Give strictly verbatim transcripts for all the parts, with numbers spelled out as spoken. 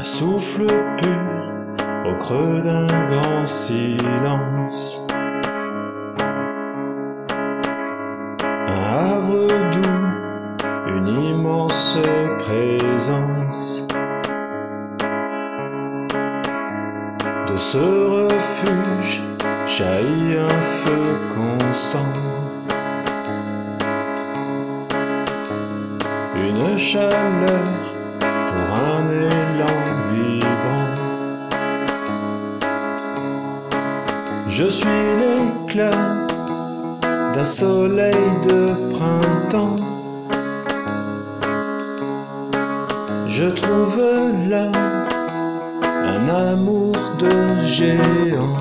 un souffle pur au creux d'un grand silence, un havre doux, une immense présence. De ce refuge jaillit un feu constant, une chaleur pour un élan vibrant. Je suis l'éclat d'un soleil de printemps. Je trouve là un amour de géant.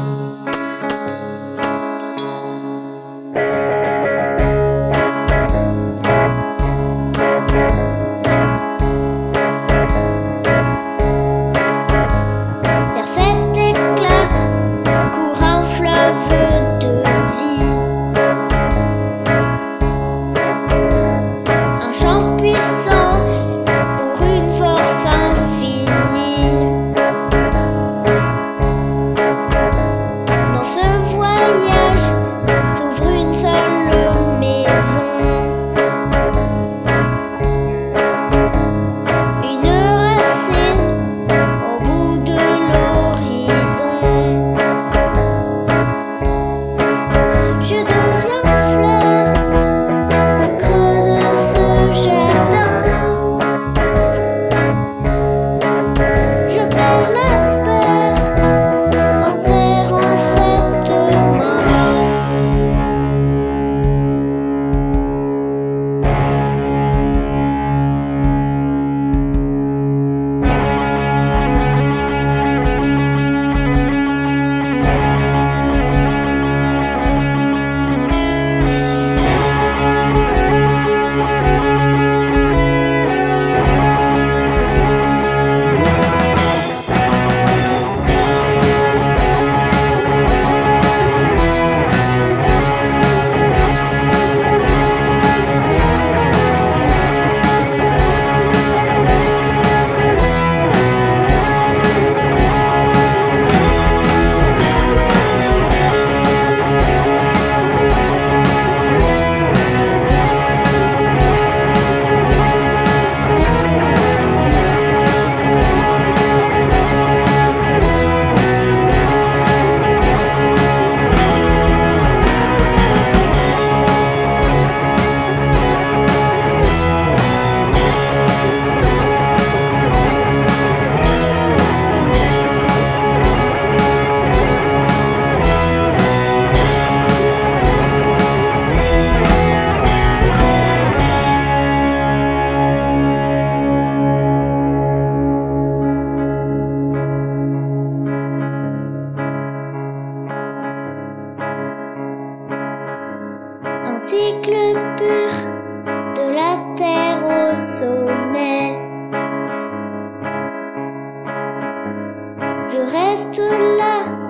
Vers cet éclat court un fleuve de vie, un chant puissant pour une force infinie. Dans ce voyage s'ouvre une seule maison, une racine au bout de l'horizon. Je deviens fleur au creux de ce jardin. Je perds la peur en serrant cette main. Un cycle pur de la terre au sommet. Je reste là